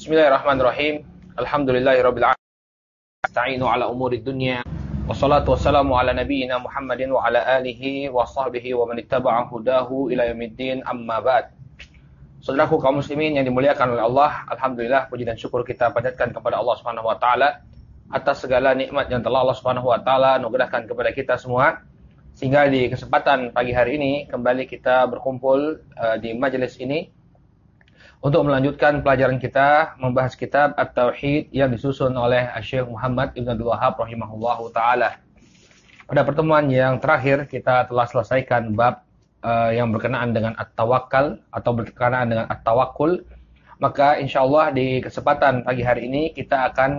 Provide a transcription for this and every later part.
Bismillahirrahmanirrahim. Alhamdulillahirabbil alamin. Nasta'inu ala umuri dunya. Wassalatu wassalamu ala nabiyyina Muhammadin wa ala alihi wa sahbihi wa man ittaba'a hudahu ila yaumiddin, amma ba'd. Saudaraku kaum muslimin yang dimuliakan oleh Allah, alhamdulillah puji dan syukur kita panjatkan kepada Allah Subhanahu wa taala atas segala nikmat yang telah Allah Subhanahu wa taala anugerahkan kepada kita semua, sehingga di kesempatan pagi hari ini kembali kita berkumpul di majelis ini untuk melanjutkan pelajaran kita membahas kitab At-Tauhid yang disusun oleh Syekh Muhammad Ibn Abdul Wahhab rahimahullahu taala. Pada pertemuan yang terakhir kita telah selesaikan bab yang berkenaan dengan at-tawakkal atau berkenaan dengan at-tawakkul. Maka insyaallah di kesempatan pagi hari ini kita akan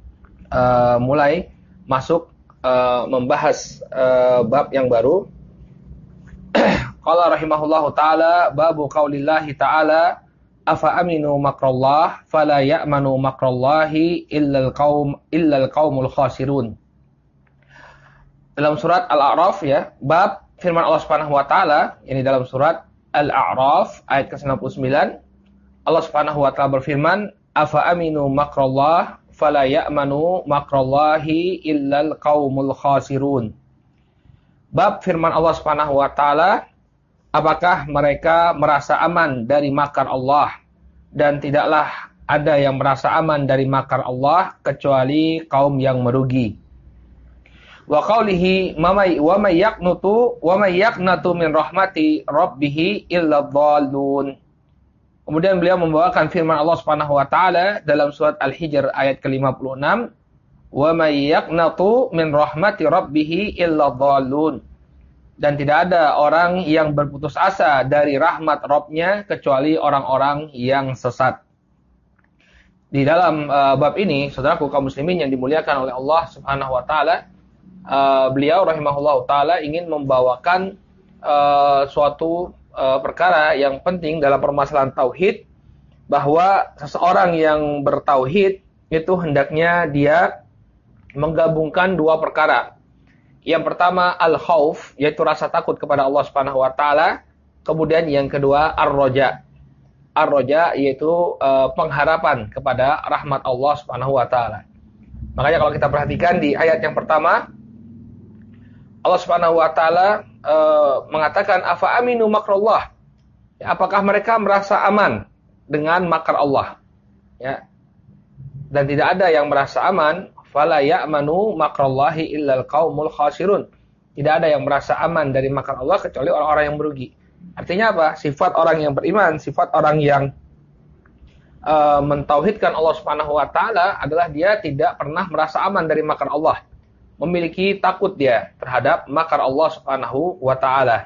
mulai masuk membahas bab yang baru. Qala rahimahullahu taala, babu qaulillahi taala, afa aminu makrallah fala ya'manu makrallahi illal qaumul khasirun. Dalam surat Al-A'raf ya, bab firman Allah Subhanahu wa taala, ini dalam surat Al-A'raf ayat ke-99, Allah Subhanahu wa taala berfirman, afa aminu makrallah fala ya'manu makrallahi illal qaumul khasirun. Bab firman Allah Subhanahu wa taala, apakah mereka merasa aman dari makar Allah, dan tidaklah ada yang merasa aman dari makar Allah kecuali kaum yang merugi. Wa qaulihi wa may yaqnatu min rahmati rabbih illa dhallun. Kemudian beliau membawakan firman Allah Subhanahu wa taala dalam surat Al-Hijr ayat ke-56, wa may yaqnatu min rahmati rabbih illa dhallun. Dan tidak ada orang yang berputus asa dari rahmat Rabb-nya kecuali orang-orang yang sesat. Di dalam bab ini, saudaraku kaum muslimin yang dimuliakan oleh Allah Subhanahu wa taala, beliau rahimahullah taala ingin membawakan suatu perkara yang penting dalam permasalahan tauhid, bahwa seseorang yang bertauhid itu hendaknya dia menggabungkan dua perkara. Yang pertama al-khauf, yaitu rasa takut kepada Allah Subhanahu wa taala. Kemudian yang kedua ar-raja. Ar-raja yaitu pengharapan kepada rahmat Allah Subhanahu wa taala. Makanya kalau kita perhatikan di ayat yang pertama, Allah Subhanahu wa taala mengatakan afa aminu makrallah. Ya, apakah mereka merasa aman dengan makar Allah? Ya. Dan tidak ada yang merasa aman, fala ya'manu makrallahi illal qaumul khasirun. Tidak ada yang merasa aman dari makar Allah kecuali orang-orang yang merugi. Artinya apa? Sifat orang yang beriman, sifat orang yang mentauhidkan Allah Subhanahu wa taala adalah dia tidak pernah merasa aman dari makar Allah. Memiliki takut dia terhadap makar Allah Subhanahu wa taala.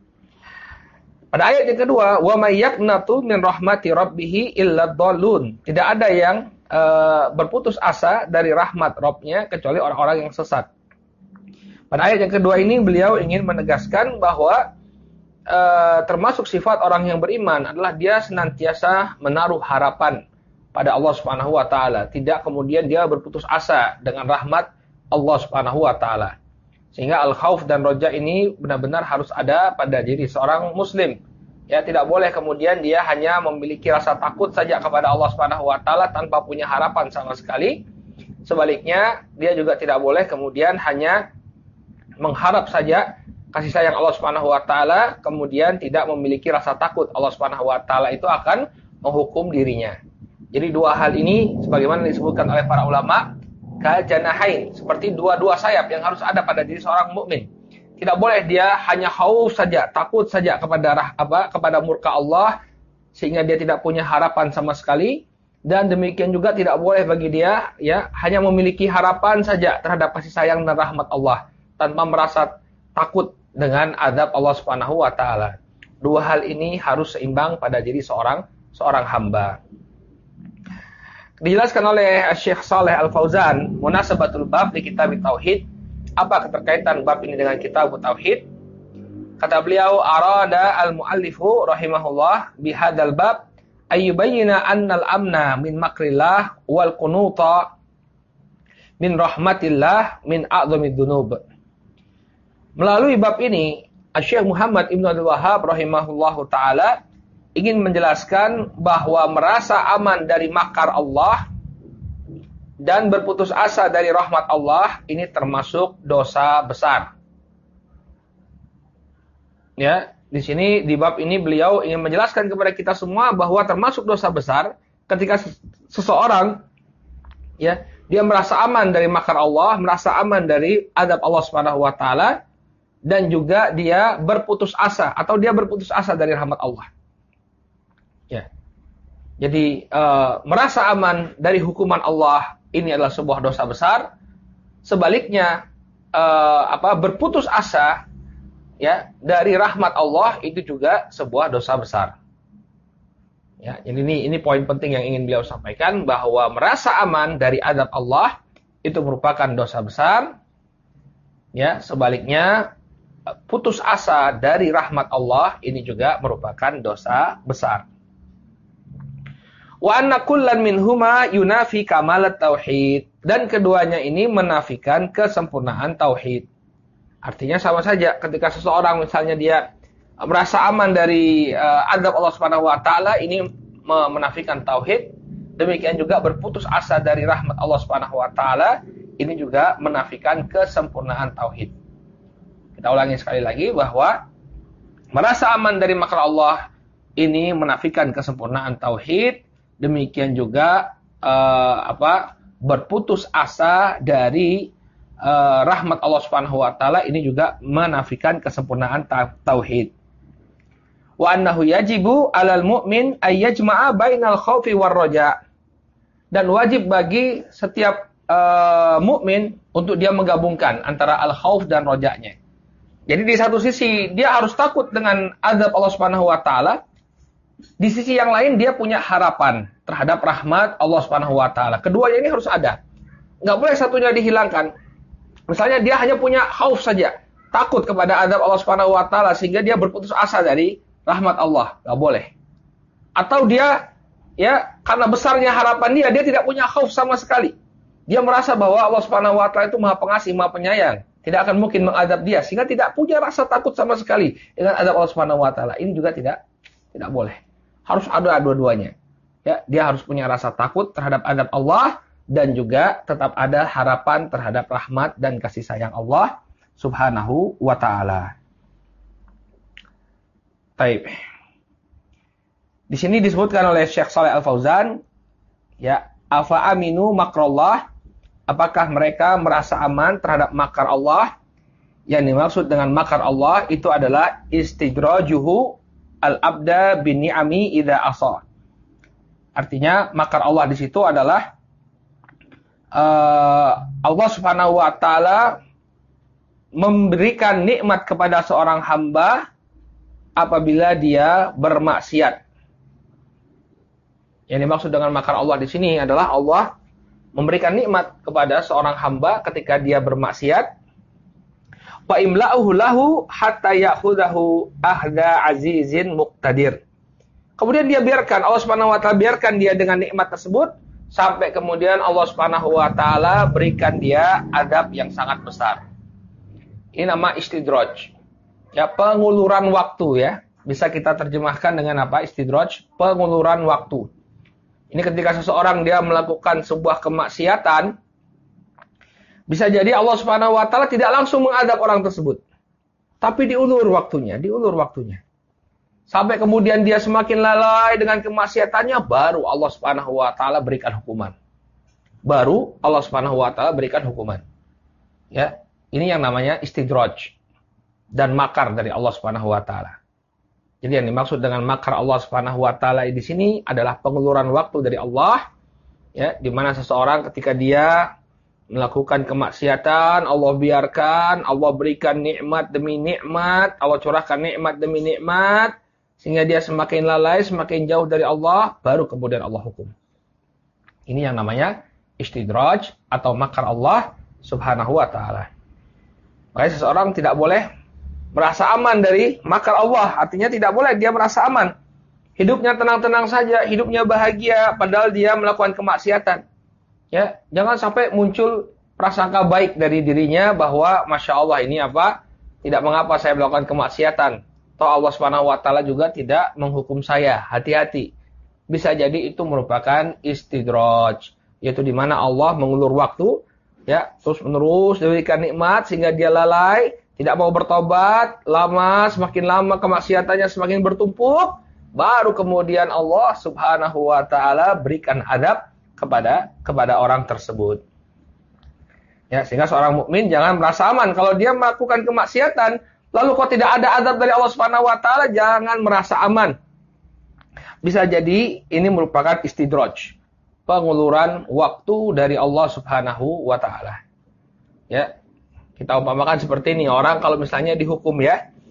Pada ayat yang kedua, wa may yaqnatu min rahmati rabbih illa dhallun. Tidak ada yang berputus asa dari rahmat Rabb-nya kecuali orang-orang yang sesat. Pada ayat yang kedua ini beliau ingin menegaskan bahwa termasuk sifat orang yang beriman adalah dia senantiasa menaruh harapan pada Allah Subhanahu wa taala, tidak kemudian dia berputus asa dengan rahmat Allah Subhanahu wa taala. Sehingga al-khauf dan roja ini benar-benar harus ada pada diri seorang muslim. Ya, tidak boleh kemudian dia hanya memiliki rasa takut saja kepada Allah Subhanahu wa taala tanpa punya harapan sama sekali. Sebaliknya, dia juga tidak boleh kemudian hanya mengharap saja kasih sayang Allah Subhanahu wa taala, kemudian tidak memiliki rasa takut Allah Subhanahu wa taala itu akan menghukum dirinya. Jadi dua hal ini sebagaimana disebutkan oleh para ulama, kal janahain, seperti dua-dua sayap yang harus ada pada diri seorang mukmin. Tidak boleh dia hanya khauf saja, takut saja kepada murka Allah sehingga dia tidak punya harapan sama sekali, dan demikian juga tidak boleh bagi dia ya hanya memiliki harapan saja terhadap kasih sayang dan rahmat Allah tanpa merasa takut dengan azab Allah Subhanahu wa taala. Dua hal ini harus seimbang pada diri seorang hamba. Dijelaskan oleh Syekh Shalih Al-Fauzan, munasabatul bab di kitab Tauhid. Apa keterkaitan bab ini dengan kitab Tauhid? Kata beliau, arada al-muallifu rahimahullah bihadzal bab ayyubayyina annal amna min makrillah wal qunuta min rahmatillah min a'zamid dzunub. Melalui bab ini, Syekh Muhammad Ibn Abdul Wahhab rahimahullahu taala ingin menjelaskan bahwa merasa aman dari makar Allah dan berputus asa dari rahmat Allah ini termasuk dosa besar. Ya, di sini di bab ini beliau ingin menjelaskan kepada kita semua bahwa termasuk dosa besar ketika seseorang ya, dia merasa aman dari makar Allah, merasa aman dari azab Allah Subhanahu wa taala, dan juga dia berputus asa atau dia berputus asa dari rahmat Allah. Ya. Jadi merasa aman dari hukuman Allah ini adalah sebuah dosa besar. Sebaliknya berputus asa ya dari rahmat Allah itu juga sebuah dosa besar. Ya, jadi ini poin penting yang ingin beliau sampaikan, bahwa merasa aman dari azab Allah itu merupakan dosa besar. Ya, sebaliknya putus asa dari rahmat Allah ini juga merupakan dosa besar. Wa anna kullan minhuma yunafi kamalat tauhid, dan keduanya ini menafikan kesempurnaan tauhid. Artinya sama saja, ketika seseorang misalnya dia merasa aman dari azab Allah Subhanahu wa taala, ini menafikan tauhid. Demikian juga berputus asa dari rahmat Allah Subhanahu wa taala, ini juga menafikan kesempurnaan tauhid. Kita ulangi sekali lagi bahwa merasa aman dari makar Allah ini menafikan kesempurnaan tauhid. Demikian juga berputus asa dari rahmat Allah Subhanahu wa taala ini juga menafikan kesempurnaan tauhid. Wa annahu yajibu 'alal mu'min ay yajma'a bainal khaufi war raja. Dan wajib bagi setiap mukmin untuk dia menggabungkan antara al-khauf dan rojanya. Jadi di satu sisi dia harus takut dengan azab Allah Subhanahu wa taala. Di sisi yang lain dia punya harapan terhadap rahmat Allah Subhanahu wa taala. Keduanya ini harus ada. Enggak boleh satunya dihilangkan. Misalnya dia hanya punya khauf saja, takut kepada azab Allah Subhanahu wa taala sehingga dia berputus asa dari rahmat Allah. Enggak boleh. Atau dia ya karena besarnya harapan dia tidak punya khauf sama sekali. Dia merasa bahwa Allah Subhanahu wa taala itu Maha Pengasih, Maha Penyayang, tidak akan mungkin mengadab dia sehingga tidak punya rasa takut sama sekali dengan azab Allah Subhanahu wa taala. Ini juga tidak boleh. Harus ada dua-duanya. Ya, dia harus punya rasa takut terhadap azab Allah dan juga tetap ada harapan terhadap rahmat dan kasih sayang Allah Subhanahu wa taala. Baik. Di sini disebutkan oleh Syekh Shalih Al-Fauzan, ya, afa aminu makrallah, apakah mereka merasa aman terhadap makar Allah? Yang dimaksud dengan makar Allah itu adalah istidrajuhu al-abda bin ni'ami idza asa. Artinya makar Allah di situ adalah Allah Subhanahu wa taala memberikan nikmat kepada seorang hamba apabila dia bermaksiat. Yang dimaksud dengan makar Allah di sini adalah Allah memberikan nikmat kepada seorang hamba ketika dia bermaksiat. Fa imla'uhu lahu hatta ya'khudahu ahda azizin muqtadir. Kemudian dia biarkan, Allah Subhanahu wa taala biarkan dia dengan nikmat tersebut sampai kemudian Allah Subhanahu wa taala berikan dia azab yang sangat besar. Ini nama istidraj. Ya, penguluran waktu ya. Bisa kita terjemahkan dengan apa? Istidraj, penguluran waktu. Ini ketika seseorang dia melakukan sebuah kemaksiatan, bisa jadi Allah Subhanahu wa taala tidak langsung mengadab orang tersebut. Tapi diulur waktunya. Sampai kemudian dia semakin lalai dengan kemaksiatannya, baru Allah Subhanahu wa taala berikan hukuman. Ya, ini yang namanya istidraj dan makar dari Allah Subhanahu wa taala. Jadi yang dimaksud dengan makar Allah Subhanahu wa taala di sini adalah penguluran waktu dari Allah, ya, di mana seseorang ketika dia melakukan kemaksiatan, Allah biarkan, Allah berikan nikmat demi nikmat, Allah curahkan nikmat demi nikmat, sehingga dia semakin lalai, semakin jauh dari Allah, baru kemudian Allah hukum. Ini yang namanya istidraj atau makar Allah Subhanahu wa taala. Makanya seseorang tidak boleh merasa aman dari makar Allah, artinya tidak boleh dia merasa aman. Hidupnya tenang-tenang saja, hidupnya bahagia, padahal dia melakukan kemaksiatan. Ya, jangan sampai muncul prasangka baik dari dirinya bahwa Masya Allah ini apa? Tidak mengapa saya melakukan kemaksiatan. Atau Allah Subhanahu wa taala juga tidak menghukum saya. Hati-hati. Bisa jadi itu merupakan istidraj, yaitu di mana Allah mengulur waktu, ya, terus-menerus diberikan nikmat sehingga dia lalai, tidak mau bertobat, semakin lama kemaksiatannya semakin bertumpuk, baru kemudian Allah Subhanahu wa taala berikan adab kepada orang tersebut. Ya, sehingga seorang mukmin jangan merasa aman kalau dia melakukan kemaksiatan, lalu kok tidak ada adab dari Allah Subhanahu wa taala, jangan merasa aman. Bisa jadi ini merupakan istidraj, penguluran waktu dari Allah Subhanahu wa taala. Ya. Kita umpamakan seperti ini, orang kalau misalnya dihukum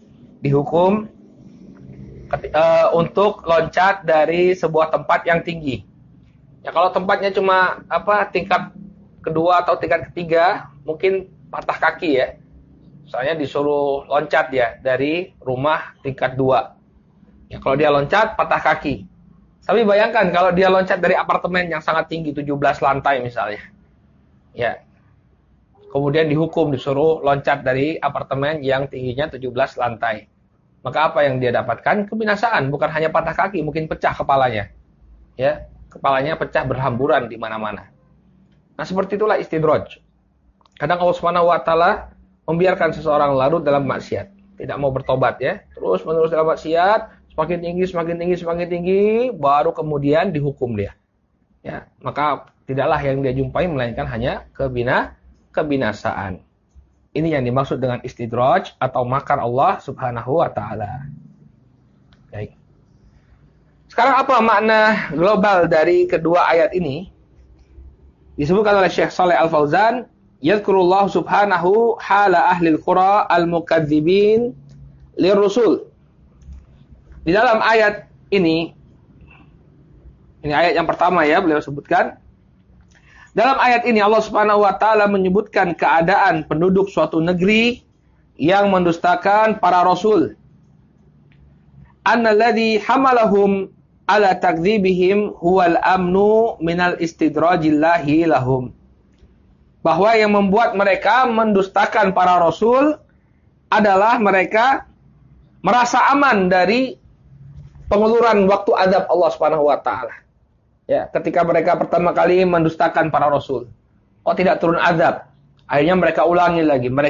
untuk loncat dari sebuah tempat yang tinggi. Ya kalau tempatnya cuma tingkat kedua atau tingkat ketiga, mungkin patah kaki ya. Misalnya disuruh loncat ya dari rumah tingkat 2. Ya, kalau dia loncat, patah kaki. Tapi bayangkan kalau dia loncat dari apartemen yang sangat tinggi, 17 lantai misalnya. Ya. Kemudian dihukum, disuruh loncat dari apartemen yang tingginya 17 lantai. Maka apa yang dia dapatkan? Kebinasaan. Bukan hanya patah kaki, mungkin pecah kepalanya. Ya, kepalanya pecah berhamburan di mana-mana. Nah, seperti itulah istidraj. Kadang Allah Subhanahu wa taala membiarkan seseorang larut dalam maksiat, tidak mau bertobat ya, terus menerus dalam maksiat, semakin tinggi, baru kemudian dihukum dia. Ya, maka tidaklah yang dia jumpai melainkan hanya kebinasaan. Ini yang dimaksud dengan istidraj atau makar Allah Subhanahu wa taala. Baik. Sekarang apa makna global dari kedua ayat ini? Disebutkan oleh Syekh Shalih Al-Fauzan, yadhkurullah subhanahu hala ahlil qura al-mukadzibin lirrusul. Di dalam ayat ini ayat yang pertama ya, beliau sebutkan. Dalam ayat ini Allah Subhanahu wa taala menyebutkan keadaan penduduk suatu negeri yang mendustakan para rasul. Annalladzi hamalahum ala takdzibihim huwal amnu minal istidrajillahi lahum. Bahwa yang membuat mereka mendustakan para rasul adalah mereka merasa aman dari penguluran waktu azab Allah Subhanahu wa taala. Ya, ketika mereka pertama kali mendustakan para rasul, tidak turun azab. Akhirnya mereka ulangi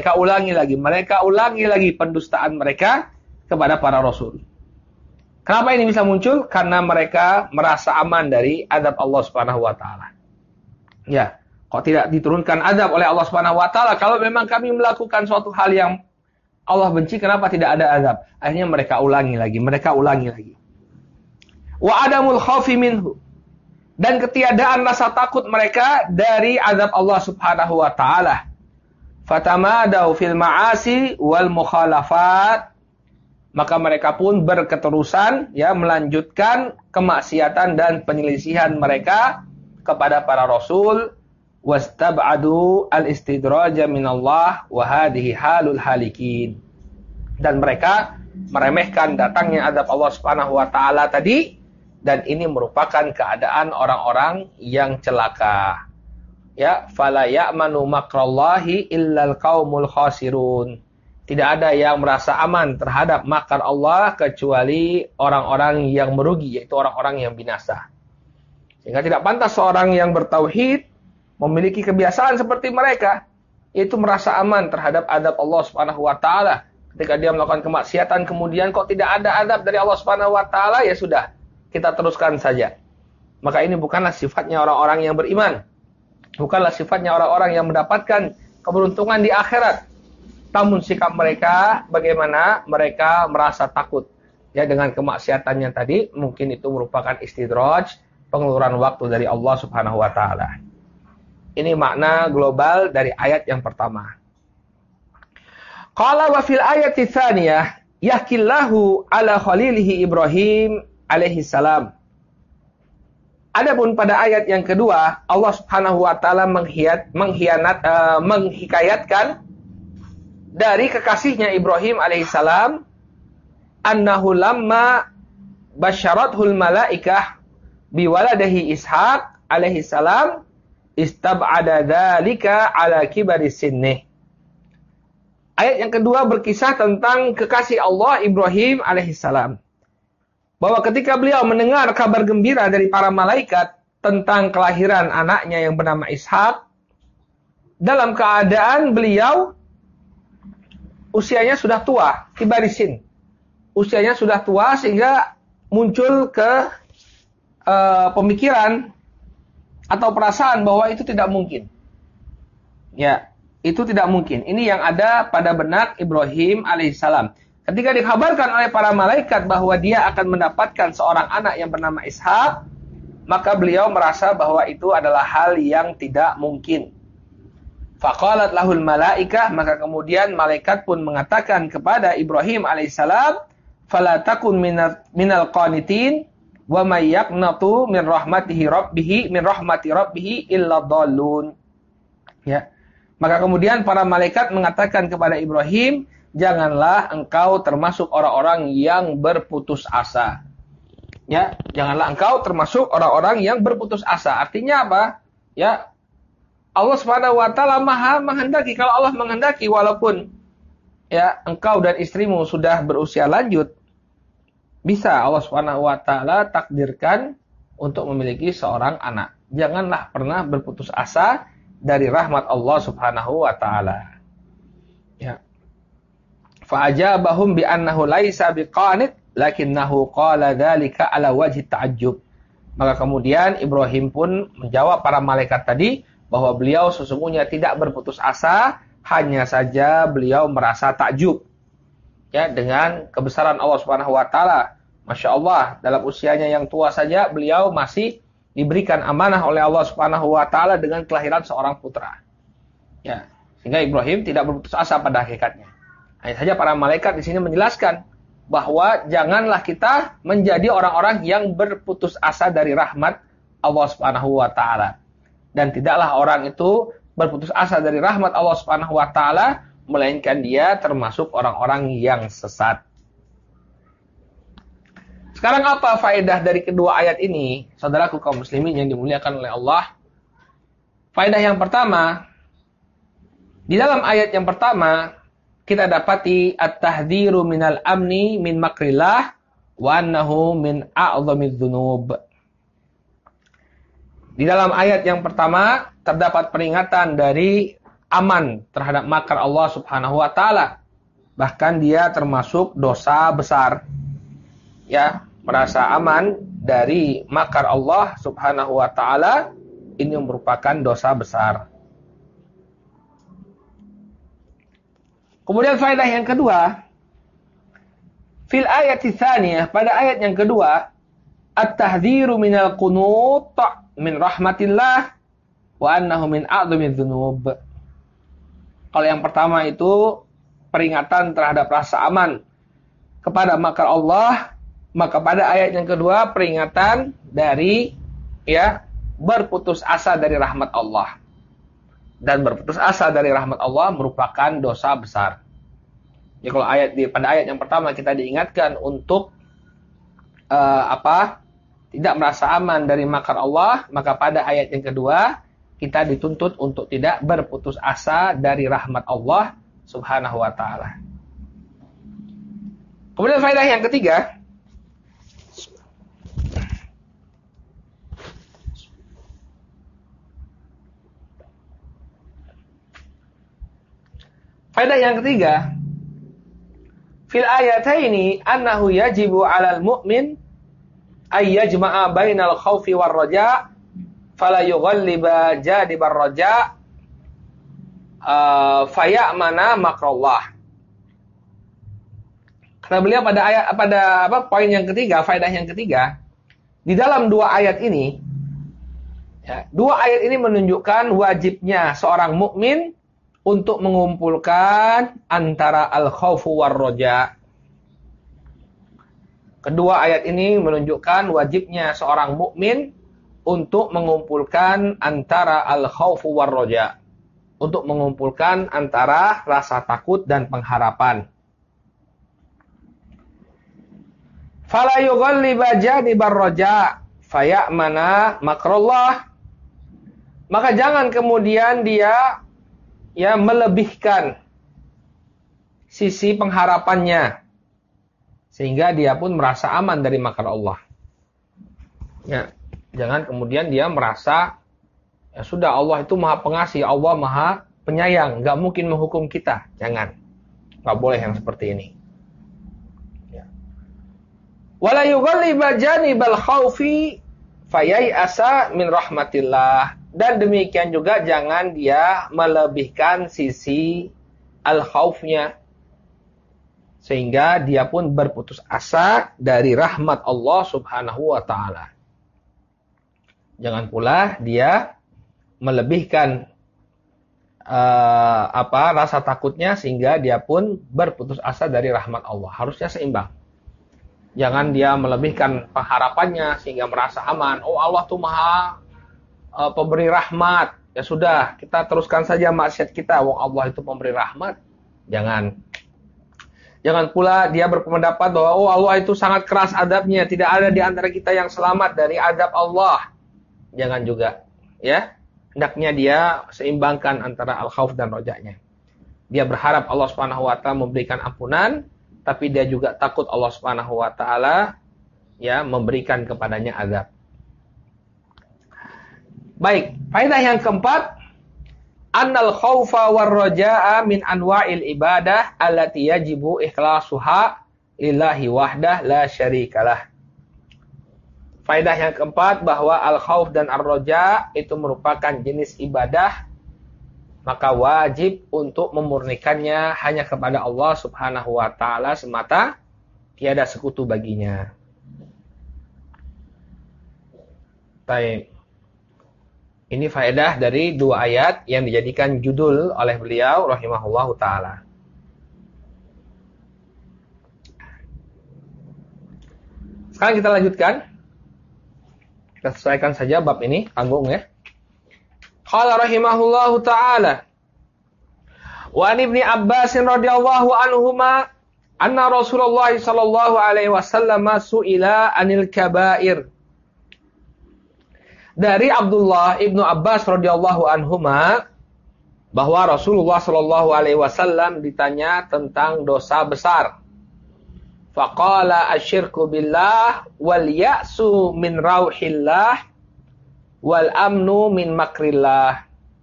lagi pendustaan mereka kepada para rasul. Kenapa ini bisa muncul? Karena mereka merasa aman dari azab Allah Subhanahu wa taala. Ya, kok tidak diturunkan azab oleh Allah Subhanahu wa taala? Kalau memang kami melakukan suatu hal yang Allah benci, kenapa tidak ada azab? Akhirnya mereka ulangi lagi. Wa adamul khaufi minhu. Dan ketiadaan rasa takut mereka dari azab Allah Subhanahu wa taala. Fatamadau fil ma'asi wal mukhalafat. Maka mereka pun berketerusan ya melanjutkan kemaksiatan dan penyelisihan mereka kepada para rasul, wastab'adu al-istidraja minallah wa hadhihi halul halikin. Dan mereka meremehkan datangnya azab Allah Subhanahu wa taala tadi, dan ini merupakan keadaan orang-orang yang celaka. Ya, fala ya'manu makrallahi illal qaumul khasirun. Tidak ada yang merasa aman terhadap makar Allah kecuali orang-orang yang merugi, yaitu orang-orang yang binasa. Sehingga tidak pantas seorang yang bertauhid memiliki kebiasaan seperti mereka, yaitu merasa aman terhadap azab Allah Subhanahu wa taala. Ketika dia melakukan kemaksiatan kemudian kok tidak ada azab dari Allah Subhanahu wa taala, ya sudah, kita teruskan saja. Maka ini bukanlah sifatnya orang-orang yang beriman. Bukanlah sifatnya orang-orang yang mendapatkan keberuntungan di akhirat. Namun sikap mereka bagaimana? Mereka merasa takut. Ya, dengan kemaksiatannya tadi, mungkin itu merupakan istidraj, pengeluaran waktu dari Allah Subhanahu wa taala. Ini makna global dari ayat yang pertama. Qala wa fil ayati tsaniyah yahkillahu ala khalilihi Ibrahim alaihi salam. Adapun pada ayat yang kedua, Allah Subhanahu wa taala menghikayatkan dari kekasihnya Ibrahim alaihissalam, annahu lamma basyarathul malaikah biwaladihi Ishaq alaihissalam istab'ada dzalika ala kibari sinnih. Ayat yang kedua berkisah tentang kekasih Allah Ibrahim alaihissalam. Bahwa ketika beliau mendengar kabar gembira dari para malaikat tentang kelahiran anaknya yang bernama Ishak, dalam keadaan beliau usianya sudah tua, kibarisin. Usianya sudah tua sehingga muncul ke pemikiran atau perasaan bahwa itu tidak mungkin. Ya, itu tidak mungkin. Ini yang ada pada benak Ibrahim alaihissalam. Ketika dikabarkan oleh para malaikat bahwa dia akan mendapatkan seorang anak yang bernama Ishak, maka beliau merasa bahwa itu adalah hal yang tidak mungkin. Faqalat lahul malaikah, maka kemudian malaikat pun mengatakan kepada Ibrahim alaihissalam, fala takun minal qanitin wa may yaqnatu min rahmati rabbih illa dhallun. Ya. Maka kemudian para malaikat mengatakan kepada Ibrahim, janganlah engkau termasuk orang-orang yang berputus asa. Ya, janganlah engkau termasuk orang-orang yang berputus asa. Artinya apa? Ya, Allah Subhanahu wa taala Maha menghendaki. Kalau Allah menghendaki, walaupun ya engkau dan istrimu sudah berusia lanjut, bisa Allah Subhanahu wa taala takdirkan untuk memiliki seorang anak. Janganlah pernah berputus asa dari rahmat Allah Subhanahu wa taala. Ya. Fa'ajabahum bi annahu laisa biqanit lakinnahu qala dzalika ala wajhi ta'ajjub. Maka kemudian Ibrahim pun menjawab para malaikat tadi bahwa beliau sesungguhnya tidak berputus asa, hanya saja beliau merasa takjub. Ya, dengan kebesaran Allah Subhanahu wa taala. Masya Allah, dalam usianya yang tua saja beliau masih diberikan amanah oleh Allah Subhanahu wa taala dengan kelahiran seorang putra. Ya, sehingga Ibrahim tidak berputus asa pada hakikatnya. Hanya saja para malaikat di sini menjelaskan bahwa janganlah kita menjadi orang-orang yang berputus asa dari rahmat Allah Subhanahu wa taala. Dan tidaklah orang itu berputus asa dari rahmat Allah Subhanahu wa taala melainkan dia termasuk orang-orang yang sesat. Sekarang apa faedah dari kedua ayat ini? Saudaraku kaum muslimin yang dimuliakan oleh Allah. Faedah yang pertama, di dalam ayat yang pertama kita dapati at-tahdhiru minal amni min makrillah wa annahu min a'zamiz dzunub. Di dalam ayat yang pertama terdapat peringatan dari aman terhadap makar Allah Subhanahu wa taala. Bahkan dia termasuk dosa besar. Ya, merasa aman dari makar Allah Subhanahu wa taala ini merupakan dosa besar. Kemudian faedah yang kedua, fil ayati tsaniyah, pada ayat yang kedua, at-tahdhiru minal qunut min rahmatillah wa annahu min a'dzamiz dzunub. Kalau yang pertama itu peringatan terhadap rasa aman kepada makar Allah, maka pada ayat yang kedua peringatan dari ya berputus asa dari rahmat Allah. Dan berputus asa dari rahmat Allah merupakan dosa besar. Ya, kalau pada ayat yang pertama kita diingatkan untuk tidak merasa aman dari makar Allah, maka pada ayat yang kedua kita dituntut untuk tidak berputus asa dari rahmat Allah Subhanahu wa taala. Kemudian faedah yang ketiga, fil ayataini annahu yajibu 'alal mu'min ay yajma'a bainal khaufi war raja' fala yughalliba jadibar raja' fayamana makrallah. Karena beliau pada poin yang ketiga, faedah yang ketiga, di dalam dua ayat ini menunjukkan wajibnya seorang mukmin untuk mengumpulkan antara al-khaufu war roja. Kedua ayat ini menunjukkan wajibnya seorang mukmin untuk mengumpulkan antara al-khaufu war roja. Untuk mengumpulkan antara rasa takut dan pengharapan. Fala yughalliba janibar roja fayamana makrullah. Maka jangan kemudian dia melebihkan sisi pengharapannya. Sehingga dia pun merasa aman dari makar Allah. Ya, jangan kemudian dia merasa, ya sudah, Allah itu maha pengasih, Allah maha penyayang, nggak mungkin menghukum kita. Jangan. Nggak boleh yang seperti ini. Ya. Wala yughalliba janibal khaufi fayai'asa min rahmatillah. Dan demikian juga jangan dia melebihkan sisi al-khaufnya, sehingga dia pun berputus asa dari rahmat Allah Subhanahu wa taala. Jangan pula dia melebihkan rasa takutnya sehingga dia pun berputus asa dari rahmat Allah. Harusnya seimbang. Jangan dia melebihkan pengharapannya sehingga merasa aman. Oh, Allah tuh maha pemberi rahmat. Ya sudah, kita teruskan saja maksiat kita. Wong Allah itu pemberi rahmat. Jangan. Jangan pula dia berpendapat bahwa oh, Allah itu sangat keras adabnya. Tidak ada di antara kita yang selamat dari adab Allah. Jangan juga. Ya. Hendaknya dia seimbangkan antara al-khauf dan rojanya. Dia berharap Allah Subhanahu wa taala memberikan ampunan, tapi dia juga takut Allah Subhanahu wa taala ya memberikan kepadanya azab. Baik, faedah yang keempat, annal khaufa war raja'a min anwa'il ibadah allati yajibu ikhlasuha lillahi wahdah la syarikalah. Faedah yang keempat, bahwa al-khauf dan ar-raja itu merupakan jenis ibadah, maka wajib untuk memurnikannya hanya kepada Allah Subhanahu wa taala semata, tiada sekutu baginya. Baik. Ini faedah dari dua ayat yang dijadikan judul oleh beliau rahimahullahu taala. Sekarang kita lanjutkan. Kita selesaikan saja bab ini, tanggung ya. Qala rahimahullahu ta'ala. Wa an Ibni Abbas radhiyallahu anhuma anna Rasulullah sallallahu alaihi wasallam su'ila anil kaba'ir. Dari Abdullah Ibnu Abbas radhiyallahu anhuma bahwa Rasulullah sallallahu alaihi wasallam ditanya tentang dosa besar. Faqala asyirku billah wal ya'su min rauhillah wal amnu min makrillah.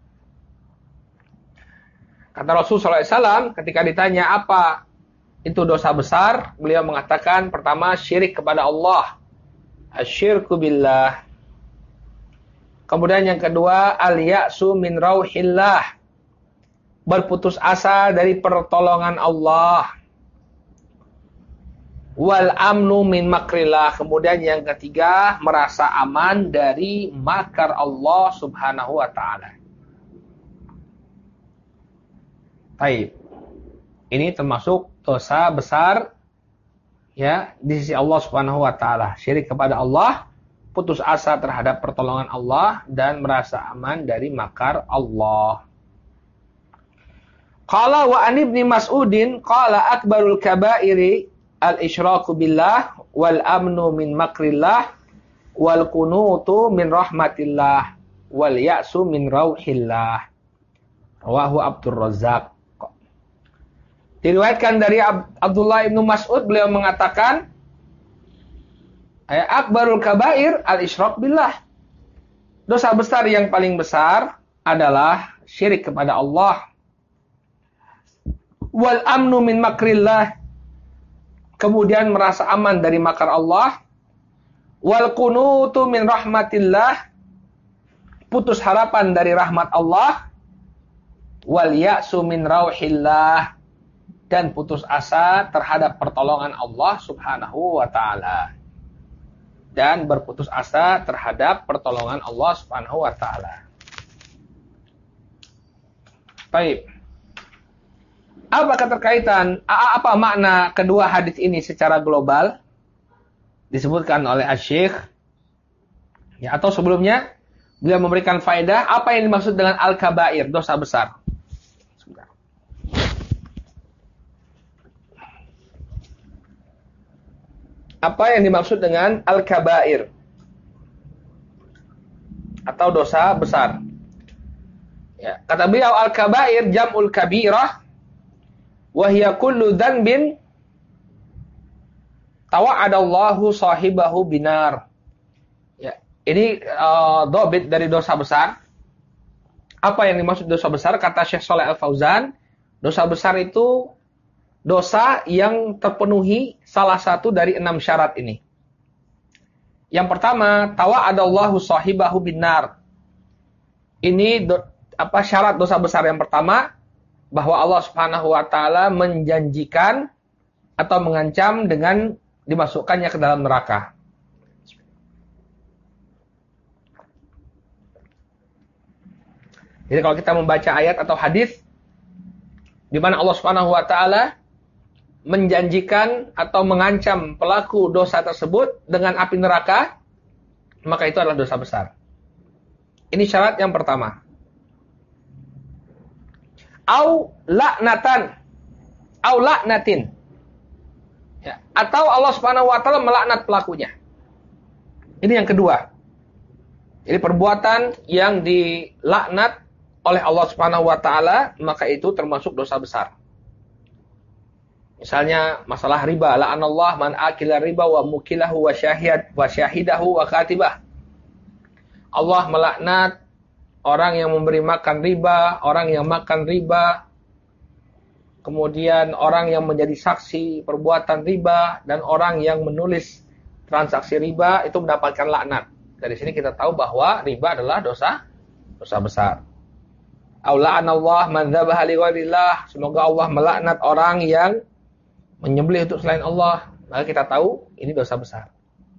Kata Rasulullah SAW ketika ditanya apa itu dosa besar, beliau mengatakan pertama syirik kepada Allah. Asyirku billah. Kemudian yang kedua al ya'su min rauhillah. Berputus asa dari pertolongan Allah. Wal amnu min makrillah. Kemudian yang ketiga, merasa aman dari makar Allah Subhanahu wa taala. Baik. Ini termasuk dosa besar ya di sisi Allah Subhanahu wa taala. Syirik kepada Allah, putus asa terhadap pertolongan Allah dan merasa aman dari makar Allah. Qala wa an Ibni Mas'udin qala akbarul kaba'iri al-isyraku billah wal amnu min makrillah wal kunutu min rahmatillah wal ya'su min rauhillah. Rawahu Abdur Razzaq. Diriwayatkan dari Abdullah Ibnu Mas'ud, beliau mengatakan akbarul kabair al-isyrak billah. Dosa besar yang paling besar adalah syirik kepada Allah. Wal amnu min makrillah. Kemudian merasa aman dari makar Allah. Wal kunutu min rahmatillah. Putus harapan dari rahmat Allah. Wal ya'su min rauhillah. Dan putus asa terhadap pertolongan Allah Subhanahu wa ta'ala. Dan berputus asa terhadap pertolongan Allah Subhanahu wa ta'ala. Baik. Apa keterkaitan, apa makna kedua hadis ini secara global? Disebutkan oleh Asy-Syaikh. Ya, atau sebelumnya, beliau memberikan faedah, apa yang dimaksud dengan al-kabair, dosa besar. Sebentar. Apa yang dimaksud dengan al-kabair? Atau dosa besar. Ya, kata beliau al-kabair jam'ul kabirah. wa hiya kullu dzanbin tawa'adallahu sahibahu binar. Ya, ini dhabit dari dosa besar. Apa yang dimaksud dosa besar? Kata Syekh Shalih Al-Fauzan, dosa besar itu dosa yang terpenuhi salah satu dari 6 syarat ini. Yang pertama, tawa'adallahu sahibahu binar. Ini syarat dosa besar yang pertama, bahwa Allah Subhanahu wa taala menjanjikan atau mengancam dengan dimasukkannya ke dalam neraka. Jadi kalau kita membaca ayat atau hadis di mana Allah Subhanahu wa taala menjanjikan atau mengancam pelaku dosa tersebut dengan api neraka, maka itu adalah dosa besar. Ini syarat yang pertama. Au la'natin. Ya, atau Allah Subhanahu wa taala melaknat pelakunya. Ini yang kedua. Jadi perbuatan yang dilaknat oleh Allah Subhanahu wa taala, maka itu termasuk dosa besar. Misalnya masalah riba, la'anallah man akila riba wa mukilahu wa syahidahu wa katibah. Allah melaknat orang yang memberi makan riba, orang yang makan riba, kemudian orang yang menjadi saksi perbuatan riba, dan orang yang menulis transaksi riba, itu mendapatkan laknat. Dari sini kita tahu bahwa riba adalah dosa besar. La'anallah man dzabaha li ghairillah. Semoga Allah melaknat orang yang menyembelih untuk selain Allah. Maka kita tahu ini dosa besar.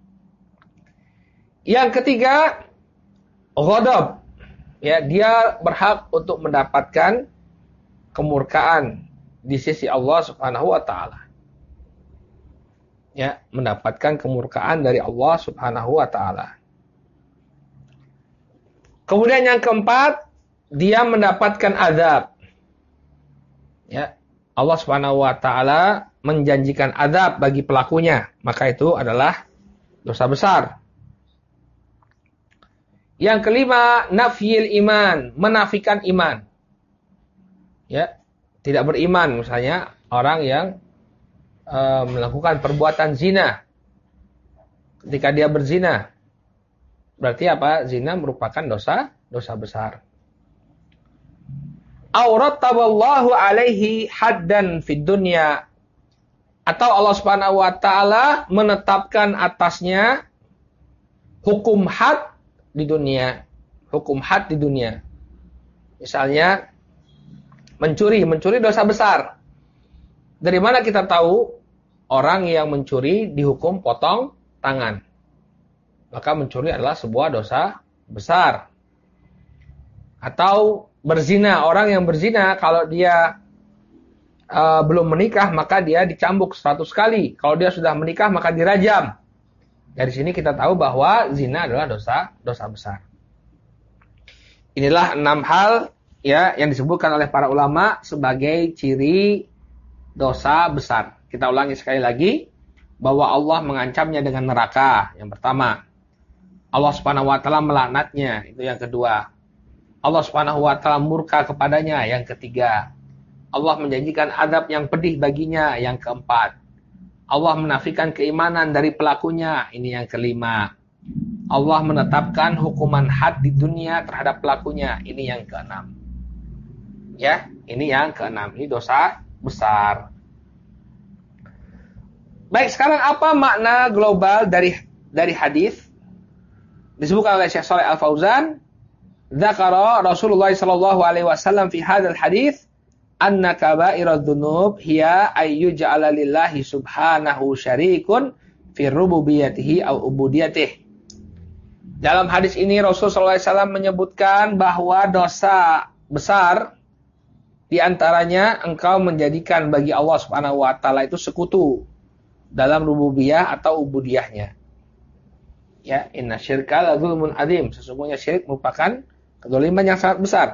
Yang ketiga, ghadab. Ya, dia berhak untuk mendapatkan kemurkaan di sisi Allah Subhanahu wa taala. Ya, mendapatkan kemurkaan dari Allah Subhanahu wa taala. Kemudian yang keempat, dia mendapatkan azab. Ya, Allah Subhanahu wa taala menjanjikan azab bagi pelakunya, maka itu adalah dosa besar. Yang kelima, nafyil iman, menafikan iman. Ya, tidak beriman, misalnya orang yang melakukan perbuatan zina. Ketika dia berzina, berarti apa? Zina merupakan dosa besar. Aurattaballahu alaihi haddan fid dunya. Atau Allah Subhanahu wa taala menetapkan atasnya hukum had di dunia. Hukum had di dunia. Misalnya mencuri dosa besar. Dari mana kita tahu orang yang mencuri dihukum potong tangan? Maka mencuri adalah sebuah dosa besar. Atau berzina, orang yang berzina kalau dia belum menikah maka dia dicambuk 100 kali. Kalau dia sudah menikah maka dirajam. Dari sini kita tahu bahwa zina adalah dosa besar. Inilah 6 hal ya yang disebutkan oleh para ulama sebagai ciri dosa besar. Kita ulangi sekali lagi bahwa Allah mengancamnya dengan neraka. Yang pertama, Allah Subhanahu wa taala melaknatnya, itu yang kedua. Allah Subhanahu wa taala murka kepadanya, yang ketiga. Allah menjanjikan azab yang pedih baginya, yang keempat. Allah menafikan keimanan dari pelakunya, ini yang kelima. Allah menetapkan hukuman had di dunia terhadap pelakunya, ini yang keenam. Ya, ini yang keenam. Ini dosa besar. Baik, sekarang apa makna global dari hadis? Disebutkan oleh Syekh Shalih Al-Fauzan, dzakara Rasulullah sallallahu alaihi wasallam fi hadzal hadis anna kaba'iradz dzunub hiya ayyuj'ala lillahi subhanahu syarikun fi rububiyyatihi aw ubudiyatihi. Dalam hadis ini Rasulullah SAW menyebutkan bahwa dosa besar di antaranya engkau menjadikan bagi Allah Subhanahu wa taala itu sekutu dalam rububiyah atau ubudiyahnya. Ya, inna syirka la dzulmun adzim. Sesungguhnya syirik merupakan kedzaliman yang sangat besar.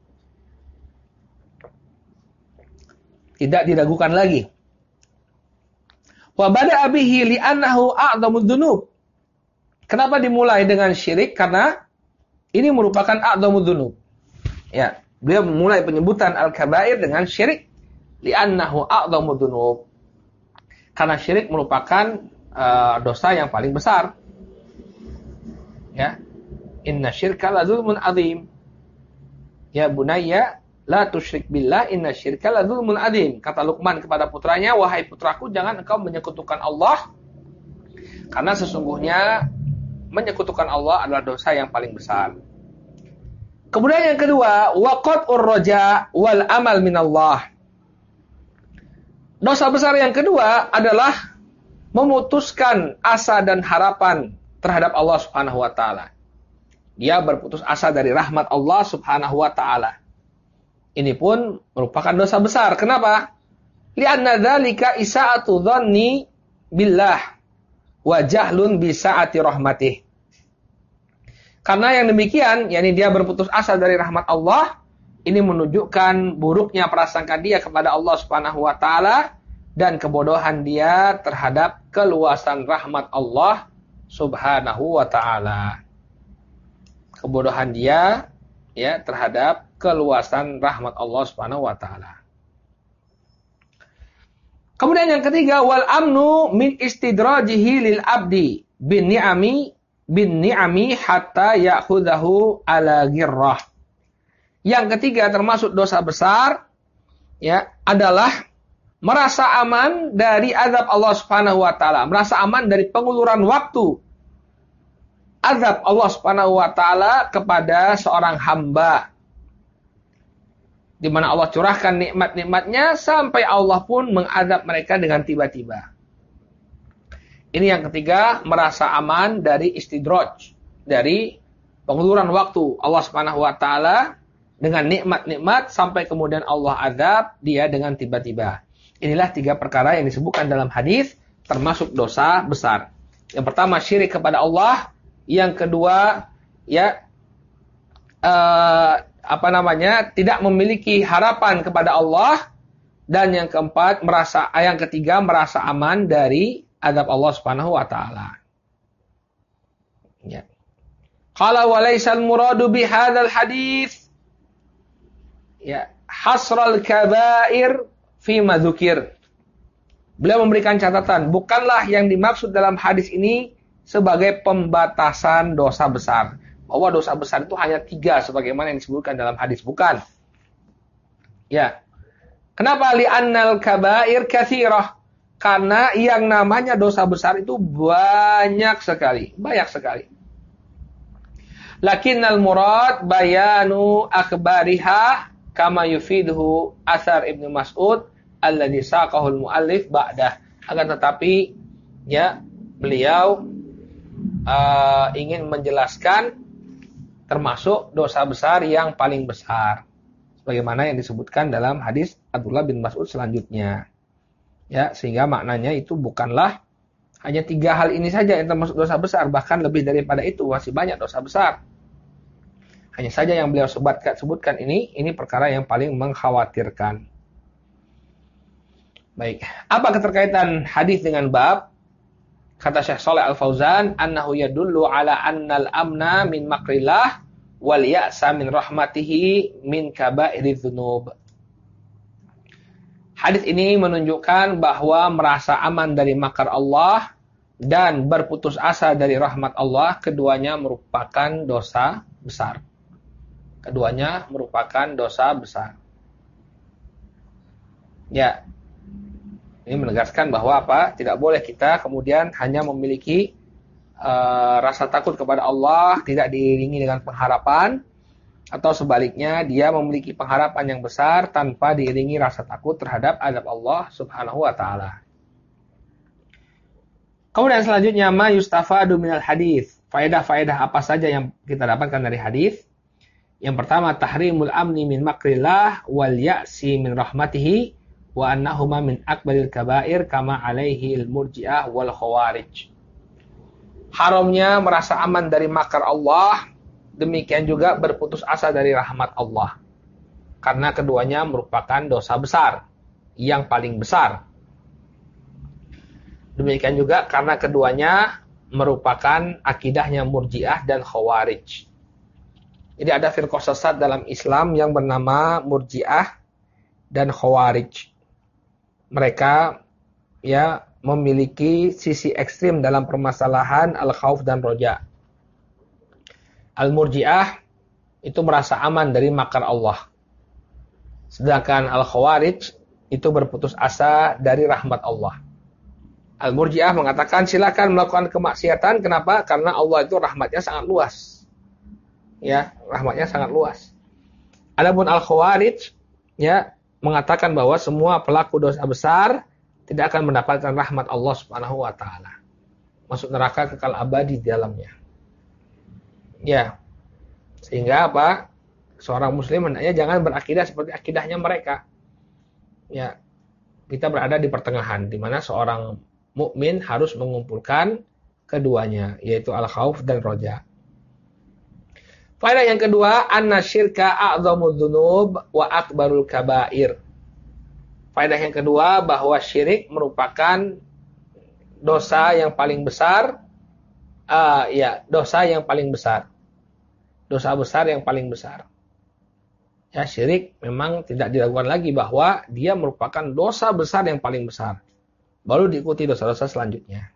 Tidak diragukan lagi. Wa bada'a bihi li'annahu a'dhamud dzunub. Kenapa dimulai dengan syirik? Karena ini merupakan a'dhamud dzunub. Ya, beliau memulai penyebutan al-kabair dengan syirik Li'annahu a'dhamu dzunub. Karena syirik merupakan dosa yang paling besar. Ya. Inna syirka la dzulmun adzim. Ya bunayya la tusyrik billah inna syirka la dzulmun adzim. Kata Luqman kepada putranya, wahai putraku, jangan engkau menyekutukan Allah, karena sesungguhnya menyekutukan Allah adalah dosa yang paling besar. Kemudian yang kedua, waqat'ur raja wal amal minallah. Dosa besar yang kedua adalah memutuskan asa dan harapan terhadap Allah Subhanahu wa taala. Dia berputus asa dari rahmat Allah Subhanahu wa taala. Ini pun merupakan dosa besar. Kenapa? Li'anna dzalika isa'atu dhanni billah wa jahlun bi sa'ati rahmatih. Karena yang demikian, yakni dia berputus asa dari rahmat Allah, ini menunjukkan buruknya prasangka dia kepada Allah Subhanahu wa taala dan kebodohan dia terhadap keluasan rahmat Allah Subhanahu wa taala. Kebodohan dia ya terhadap keluasan rahmat Allah Subhanahu wa taala. Kemudian yang ketiga, wal amnu min istidrajihi lil abdi bin ni'ami hatta ya'khudhahu ala ghirrah. Yang ketiga termasuk dosa besar ya adalah merasa aman dari azab Allah Subhanahu wa taala, merasa aman dari penguluran waktu azab Allah Subhanahu wa taala kepada seorang hamba, di mana Allah curahkan nikmat-nikmatnya sampai Allah pun mengadab mereka dengan tiba-tiba. Ini yang ketiga, merasa aman dari istidraj, dari penguluran waktu Allah Subhanahu wa taala dengan nikmat-nikmat sampai kemudian Allah azab dia dengan tiba-tiba. Inilah tiga perkara yang disebutkan dalam hadis termasuk dosa besar. Yang pertama syirik kepada Allah, yang kedua ya tidak memiliki harapan kepada Allah, dan yang keempat yang ketiga merasa aman dari azab Allah Subhanahu wa taala. Ya. Qala wa laysal muradu bi hadzal hadits ya hasral kabair fi ma dzukir. Beliau memberikan catatan, bukanlah yang dimaksud dalam hadis ini sebagai pembatasan dosa besar. Bahwa dosa besar itu hanya 3 sebagaimana yang disebutkan dalam hadis, bukan. Ya. Kenapa? Li'annal kabair katsirah. Karena yang namanya dosa besar itu banyak sekali. Lakinnal murad bayanu akhbariha kama yufidhu athar Ibnu Mas'ud alladhi saqahul muallif ba'dah. Akan tetapi ya beliau ingin menjelaskan termasuk dosa besar yang paling besar, sebagaimana yang disebutkan dalam hadis Abdullah bin Mas'ud selanjutnya. Ya, sehingga maknanya itu bukanlah hanya 3 hal ini saja yang termasuk dosa besar, bahkan lebih daripada itu, masih banyak dosa besar. Hanya saja yang beliau sebutkan ini perkara yang paling mengkhawatirkan. Baik, apa keterkaitan hadis dengan bab? Kata Syekh Shalih Al-Fauzan, annahu yadullu ala annal amna min makrillah wal ya'sa min rahmatihi min kaba'iriz dzunub. Hadis ini menunjukkan bahwa merasa aman dari makar Allah dan berputus asa dari rahmat Allah, keduanya merupakan dosa besar. Ya, ini menegaskan bahwa tidak boleh kita kemudian hanya memiliki rasa takut kepada Allah, tidak diiringi dengan pengharapan, atau sebaliknya dia memiliki pengharapan yang besar tanpa diiringi rasa takut terhadap azab Allah Subhanahu wa taala. Kemudian selanjutnya ma yustafadu minal hadis. Faedah-faedah apa saja yang kita dapatkan dari hadis? Yang pertama, tahrimul amni min makrillah wal ya'si min rahmatihi wa annahuma min akbaril kabair kama alaihi al-murji'ah wal khawarij. Haramnya merasa aman dari makar Allah, demikian juga berputus asa dari rahmat Allah. Karena keduanya merupakan dosa besar, yang paling besar. Demikian juga karena keduanya merupakan akidahnya Murji'ah dan Khawarij. Jadi ada firqah sesat dalam Islam yang bernama Murji'ah dan Khawarij. mereka ya memiliki sisi ekstrim dalam permasalahan al-khauf dan roja. Al-Murji'ah itu merasa aman dari makar Allah. Sedangkan Al-Khawarij itu berputus asa dari rahmat Allah. Al-Murji'ah mengatakan silakan melakukan kemaksiatan. Kenapa? Karena Allah itu rahmatnya sangat luas. Ya, rahmatnya sangat luas. Adapun Al-Khawarij ya mengatakan bahwa semua pelaku dosa besar tidak akan mendapatkan rahmat Allah Subhanahu wa taala. Masuk neraka kekal abadi di dalamnya. Ya. Sehingga apa? Seorang muslim hendaknya jangan berakidah seperti akidahnya mereka. Ya. Kita berada di pertengahan di mana seorang mukmin harus mengumpulkan keduanya, yaitu al-khauf dan roja. Faedah yang kedua, anna syirka a'zamud dzunub wa akbarul kabair. Faedah yang kedua bahwa syirik merupakan dosa yang paling besar. Dosa yang paling besar. Dosa besar yang paling besar. Ya, syirik memang tidak diragukan lagi bahwa dia merupakan dosa besar yang paling besar. Baru diikuti dosa-dosa selanjutnya.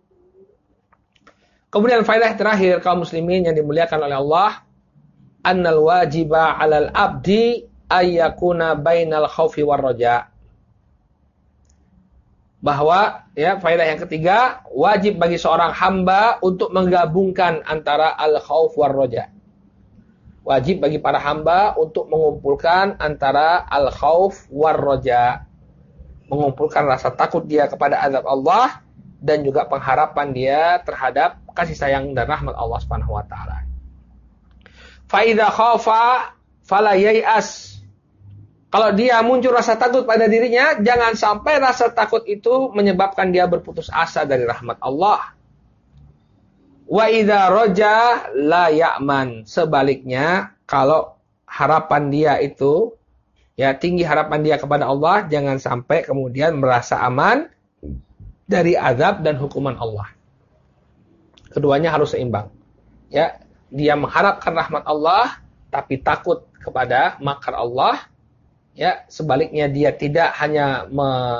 Kemudian faedah terakhir kaum muslimin yang dimuliakan oleh Allah, annal wajiba 'alal abdi ayyakuna bainal khaufi war raja. Bahwa ya faedah yang ketiga, wajib bagi seorang hamba untuk menggabungkan antara al-khauf war raja. Wajib bagi para hamba untuk mengumpulkan antara al-khauf war raja. Mengumpulkan rasa takut dia kepada azab Allah dan juga pengharapan dia terhadap kasih sayang dan rahmat Allah Subhanahu wa taala. Fa idza khafa fala yai'as. Kalau dia muncul rasa takut pada dirinya, jangan sampai rasa takut itu menyebabkan dia berputus asa dari rahmat Allah. Wa idza raja la ya'man. Sebaliknya, kalau harapan dia itu ya tinggi harapan dia kepada Allah, jangan sampai kemudian merasa aman dari azab dan hukuman Allah. Keduanya harus seimbang. Ya, dia mengharapkan rahmat Allah tapi takut kepada makar Allah. Ya, sebaliknya dia tidak hanya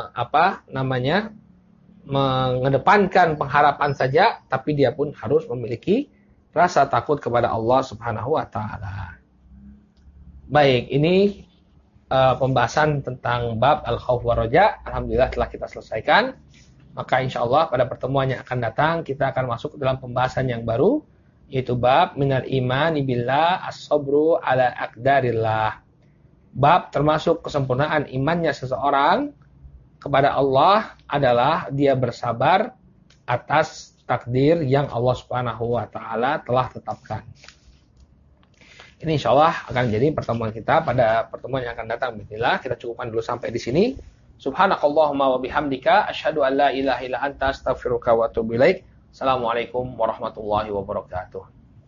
mengedepankan pengharapan saja, tapi dia pun harus memiliki rasa takut kepada Allah Subhanahu wa taala. Baik, ini pembahasan tentang bab al-khauf war raja. Alhamdulillah telah kita selesaikan. Maka insyaallah pada pertemuan yang akan datang kita akan masuk ke dalam pembahasan yang baru, yaitu bab minal imani billah as-sabru ala aqdarillah. Bab termasuk kesempurnaan imannya seseorang kepada Allah adalah dia bersabar atas takdir yang Allah Subhanahu wa taala telah tetapkan. Ini insyaallah akan jadi pertemuan kita pada pertemuan yang akan datang. Bismillah, kita cukupkan dulu sampai di sini. Subhanakallahumma wa bihamdika asyhadu an la ilaha illa anta astaghfiruka wa atubu ilaik. Assalamualaikum warahmatullahi wabarakatuh.